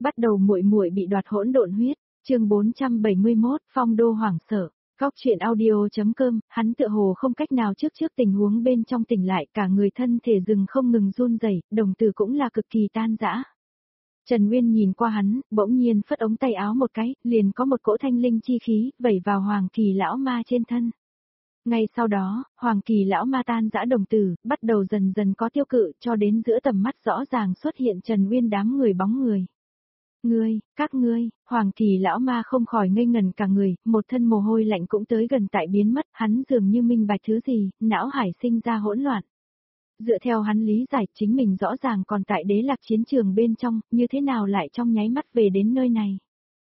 Bắt đầu muội muội bị đoạt hỗn độn huyết, chương 471, phong đô hoảng sợ. Góc truyện audio.com, hắn tựa hồ không cách nào trước tình huống bên trong tỉnh lại, cả người thân thể rừng không ngừng run rẩy, đồng tử cũng là cực kỳ tan rã. Trần Nguyên nhìn qua hắn, bỗng nhiên phất ống tay áo một cái, liền có một cỗ thanh linh chi khí vẩy vào Hoàng Kỳ lão ma trên thân. Ngay sau đó, Hoàng Kỳ lão ma tan rã đồng tử, bắt đầu dần dần có tiêu cự, cho đến giữa tầm mắt rõ ràng xuất hiện Trần Nguyên đám người bóng người. Các ngươi, Hoàng Kỳ lão ma không khỏi ngây ngần cả người, một thân mồ hôi lạnh cũng tới gần tại biến mất, hắn dường như minh bạch thứ gì, não hải sinh ra hỗn loạn. Dựa theo hắn lý giải, chính mình rõ ràng còn tại Đế Lạc chiến trường bên trong, như thế nào lại trong nháy mắt về đến nơi này.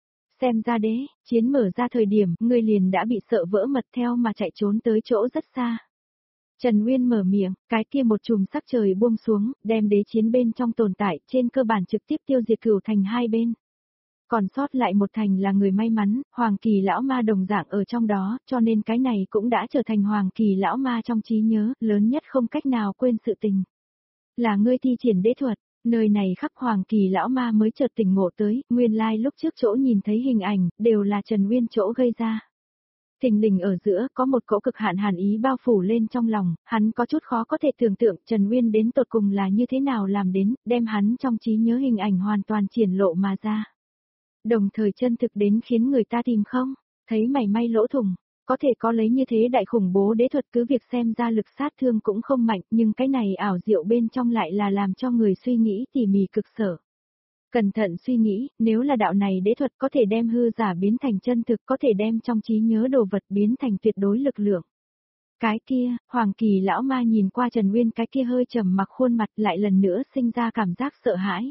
Xem ra chiến mở ra thời điểm, ngươi liền đã bị sợ vỡ mật theo mà chạy trốn tới chỗ rất xa. Trần Nguyên mở miệng, cái kia một chùm sắc trời buông xuống, đem đế chiến bên trong tồn tại, trên cơ bản trực tiếp tiêu diệt Cửu Thành hai bên. Còn sót lại một thành là người may mắn, Hoàng Kỳ lão ma đồng dạng ở trong đó, cho nên cái này cũng đã trở thành Hoàng Kỳ lão ma trong trí nhớ, lớn nhất không cách nào quên sự tình. Là ngươi thi triển đế thuật, nơi này khắc Hoàng Kỳ lão ma mới chợt tỉnh ngộ tới, nguyên lai lúc trước chỗ nhìn thấy hình ảnh, đều là Trần Nguyên chỗ gây ra. Thình lình ở giữa có một cỗ cực hạn hàn ý bao phủ lên trong lòng, hắn có chút khó có thể tưởng tượng Trần Nguyên đến tột cùng là như thế nào làm đến, đem hắn trong trí nhớ hình ảnh hoàn toàn triển lộ mà ra. Đồng thời chân thực đến khiến người ta tìm không, thấy mảy may lỗ thủng, có thể có lấy như thế đại khủng bố đế thuật cứ việc xem ra lực sát thương cũng không mạnh nhưng cái này ảo diệu bên trong lại là làm cho người suy nghĩ tỉ mỉ cực sở. Cẩn thận suy nghĩ, nếu là đạo này đế thuật có thể đem hư giả biến thành chân thực, có thể đem trong trí nhớ đồ vật biến thành tuyệt đối lực lượng. Cái kia, Hoàng Kỳ lão ma nhìn qua Trần Nguyên cái kia hơi trầm mặc khuôn mặt lại lần nữa sinh ra cảm giác sợ hãi.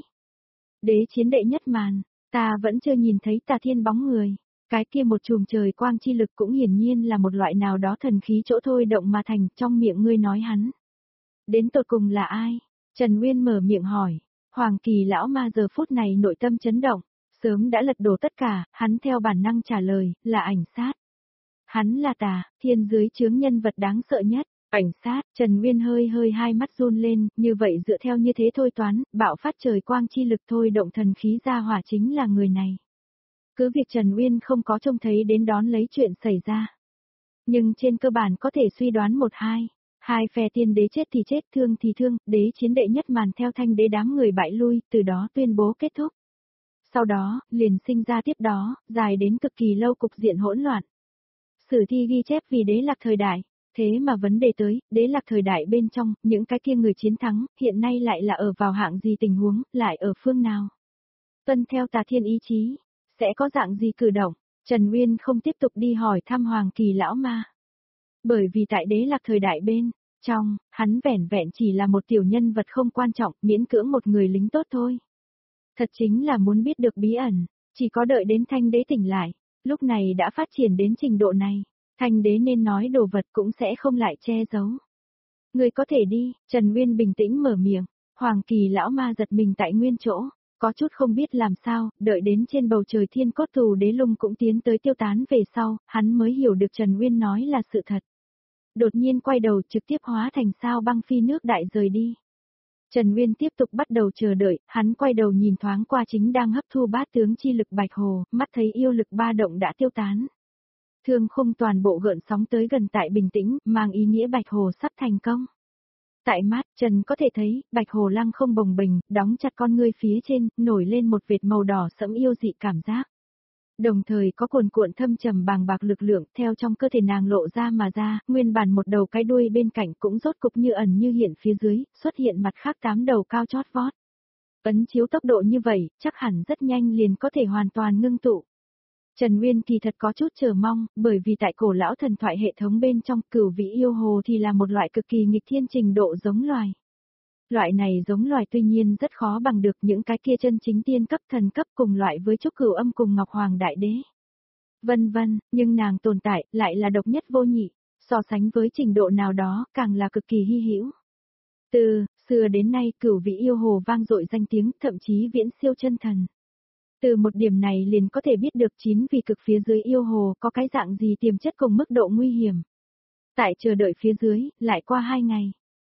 Đế chiến đệ nhất màn, ta vẫn chưa nhìn thấy Tà Thiên bóng người. Cái kia một chùm trời quang chi lực cũng hiển nhiên là một loại nào đó thần khí chỗ thôi động mà thành, trong miệng ngươi nói hắn. Đến tột cùng là ai? Trần Nguyên mở miệng hỏi. Hoàng Kỳ lão ma giờ phút này nội tâm chấn động, sớm đã lật đổ tất cả, hắn theo bản năng trả lời, là ảnh sát. Hắn là Tà Thiên dưới chướng nhân vật đáng sợ nhất, ảnh sát, Trần Nguyên hơi hai mắt run lên, như vậy dựa theo như thế thôi toán, bạo phát trời quang chi lực thôi động thần khí ra hỏa chính là người này. Cứ việc Trần Nguyên không có trông thấy đến đón lấy chuyện xảy ra. Nhưng trên cơ bản có thể suy đoán hai phe tiên đế chết thì chết, thương thì thương, đế chiến đệ nhất màn theo thanh đế đám người bại lui, từ đó tuyên bố kết thúc. Sau đó, liền sinh ra tiếp đó, dài đến cực kỳ lâu cục diện hỗn loạn. Sử thi ghi chép vì Đế Lạc thời đại, thế mà vấn đề tới, Đế Lạc thời đại bên trong, những cái kia người chiến thắng, hiện nay lại là ở vào hạng gì tình huống, lại ở phương nào. Tuân theo Tà Thiên ý chí, sẽ có dạng gì cử động, Trần Nguyên không tiếp tục đi hỏi thăm Hoàng Kỳ lão ma. Bởi vì tại Đế Lạc thời đại bên trong, hắn vẻn vẹn chỉ là một tiểu nhân vật không quan trọng, miễn cưỡng một người lính tốt thôi. Thật chính là muốn biết được bí ẩn, chỉ có đợi đến Thanh đế tỉnh lại, lúc này đã phát triển đến trình độ này, Thanh đế nên nói đồ vật cũng sẽ không lại che giấu. Người có thể đi, Trần Nguyên bình tĩnh mở miệng, Hoàng Kỳ lão ma giật mình tại nguyên chỗ, có chút không biết làm sao, đợi đến trên bầu trời thiên cốt thù đế lung cũng tiến tới tiêu tán về sau, hắn mới hiểu được Trần Nguyên nói là sự thật. Đột nhiên quay đầu trực tiếp hóa thành sao băng phi nước đại rời đi. Trần Nguyên tiếp tục bắt đầu chờ đợi, hắn quay đầu nhìn thoáng qua chính đang hấp thu bát tướng chi lực Bạch Hồ, mắt thấy yêu lực ba động đã tiêu tán. Thương khung toàn bộ gợn sóng tới gần tại bình tĩnh, mang ý nghĩa Bạch Hồ sắp thành công. Tại mắt, Trần có thể thấy, Bạch Hồ lăng không bồng bềnh, đóng chặt con ngươi phía trên, nổi lên một vệt màu đỏ sẫm yêu dị cảm giác. Đồng thời có cuồn cuộn thâm trầm bàng bạc lực lượng theo trong cơ thể nàng lộ ra mà ra, nguyên bản một đầu cái đuôi bên cạnh cũng rốt cục như ẩn như hiện phía dưới, xuất hiện mặt khác 8 đầu cao chót vót. Ấn chiếu tốc độ như vậy, chắc hẳn rất nhanh liền có thể hoàn toàn ngưng tụ. Trần Nguyên kỳ thật có chút chờ mong, bởi vì tại cổ lão thần thoại hệ thống bên trong Cửu Vĩ yêu hồ thì là một loại cực kỳ nghịch thiên trình độ giống loài. Loại này giống loài tuy nhiên rất khó bằng được những cái kia chân chính tiên cấp thần cấp cùng loại với Trúc Cửu Âm cùng Ngọc Hoàng Đại Đế. Vân vân, nhưng nàng tồn tại lại là độc nhất vô nhị, so sánh với trình độ nào đó càng là cực kỳ hy hữu. Từ xưa đến nay Cửu Vĩ yêu hồ vang dội danh tiếng, thậm chí viễn siêu chân thần. Từ một điểm này liền có thể biết được chín vì cực phía dưới yêu hồ có cái dạng gì tiềm chất cùng mức độ nguy hiểm. Tại chờ đợi phía dưới, lại qua 2 ngày.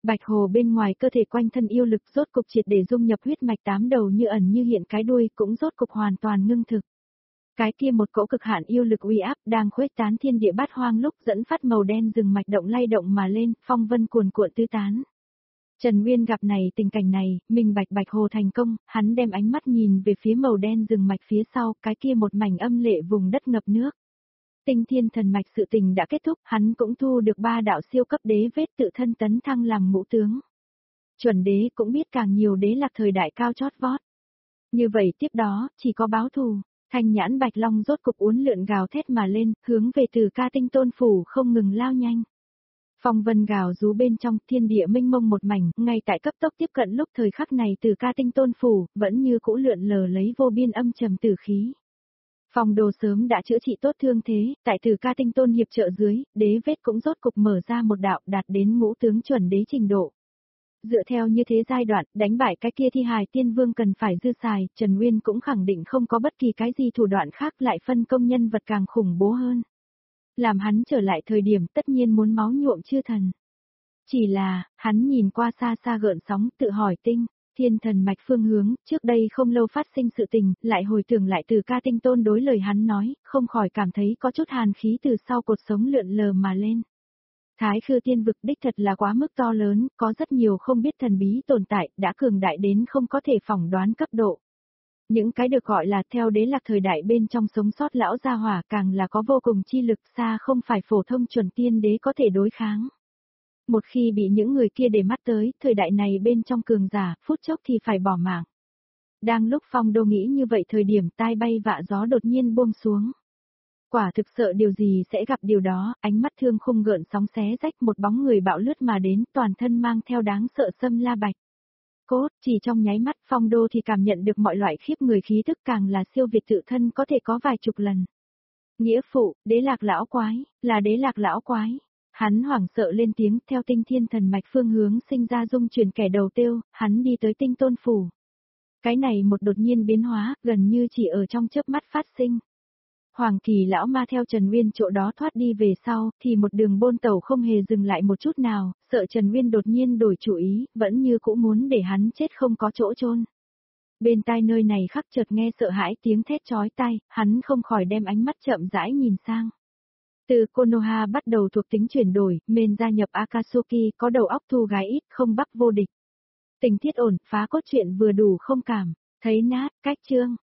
Bạch hồ bên ngoài cơ thể quanh thân yêu lực rốt cục triệt để dung nhập huyết mạch 8 đầu như ẩn như hiện cái đuôi cũng rốt cục hoàn toàn ngưng thực. Cái kia một cỗ cực hạn yêu lực uy áp đang khuếch tán thiên địa bát hoang lúc dẫn phát màu đen rừng mạch động lay động mà lên, phong vân cuồn cuộn tứ tán. Trần Nguyên gặp này tình cảnh này, mình bạch hồ thành công, hắn đem ánh mắt nhìn về phía màu đen rừng mạch phía sau, cái kia một mảnh âm lệ vùng đất ngập nước. Tinh thiên thần mạch sự tình đã kết thúc, hắn cũng thu được 3 đạo siêu cấp đế vết tự thân tấn thăng làm ngũ tướng. Chuẩn đế cũng biết càng nhiều đế lạc thời đại cao chót vót. Như vậy tiếp đó, chỉ có báo thù, thanh nhãn bạch long rốt cục uốn lượn gào thét mà lên, hướng về từ ca tinh tôn phủ không ngừng lao nhanh. Phong vân gào rú bên trong thiên địa mênh mông một mảnh, ngay tại cấp tốc tiếp cận lúc thời khắc này từ ca tinh tôn phủ, vẫn như cũ lượn lờ lấy vô biên âm trầm tử khí. Phong đồ sớm đã chữa trị tốt thương thế, tại từ ca tinh tôn hiệp trợ dưới, đế vết cũng rốt cục mở ra một đạo đạt đến ngũ tướng chuẩn đế trình độ. Dựa theo như thế giai đoạn, đánh bại cái kia thi hài tiên vương cần phải dư xài, Trần Nguyên cũng khẳng định không có bất kỳ cái gì thủ đoạn khác lại phân công nhân vật càng khủng bố hơn. Làm hắn trở lại thời điểm tất nhiên muốn máu nhuộm chư thần. Chỉ là, hắn nhìn qua xa xa gợn sóng tự hỏi thiên thần mạch phương hướng, trước đây không lâu phát sinh sự tình, lại hồi tưởng lại từ ca tinh tôn đối lời hắn nói, không khỏi cảm thấy có chút hàn khí từ sau cột sống lượn lờ mà lên. Thái Khư Tiên vực đích thật là quá mức to lớn, có rất nhiều không biết thần bí tồn tại, đã cường đại đến không có thể phỏng đoán cấp độ. Những cái được gọi là theo đế lạc thời đại bên trong sống sót lão gia hỏa càng là có vô cùng chi lực xa không phải phổ thông chuẩn tiên đế có thể đối kháng. Một khi bị những người kia để mắt tới, thời đại này bên trong cường giả, phút chốc thì phải bỏ mạng. Đang lúc Phong Đô nghĩ như vậy thời điểm tai bay vạ gió đột nhiên buông xuống. Quả thực sợ điều gì sẽ gặp điều đó, ánh mắt thương khung gợn sóng xé rách một bóng người bạo lướt mà đến toàn thân mang theo đáng sợ xâm la bạch. Cốt, chỉ trong nháy mắt Phong Đô thì cảm nhận được mọi loại khiếp người khí tức càng là siêu việt tự thân có thể có vài chục lần. Nghĩa phụ, đế lạc lão quái, là đế lạc lão quái. Hắn hoảng sợ lên tiếng theo tinh thiên thần mạch phương hướng sinh ra dung chuyển kẻ đầu tiêu, hắn đi tới tinh tôn phủ. Cái này một đột nhiên biến hóa, gần như chỉ ở trong chớp mắt phát sinh. Hoàng kỳ lão ma theo Trần Nguyên chỗ đó thoát đi về sau, thì một đường bôn tàu không hề dừng lại một chút nào, sợ Trần Nguyên đột nhiên đổi chủ ý, vẫn như cũ muốn để hắn chết không có chỗ chôn. Bên tai nơi này khắc chợt nghe sợ hãi tiếng thét chói tai, hắn không khỏi đem ánh mắt chậm rãi nhìn sang. Từ Konoha bắt đầu thuộc tính chuyển đổi, men gia nhập Akatsuki có đầu óc thu gái ít không bắc vô địch. Tình tiết ổn, phá cốt truyện vừa đủ không cảm, thấy nát, cách chương.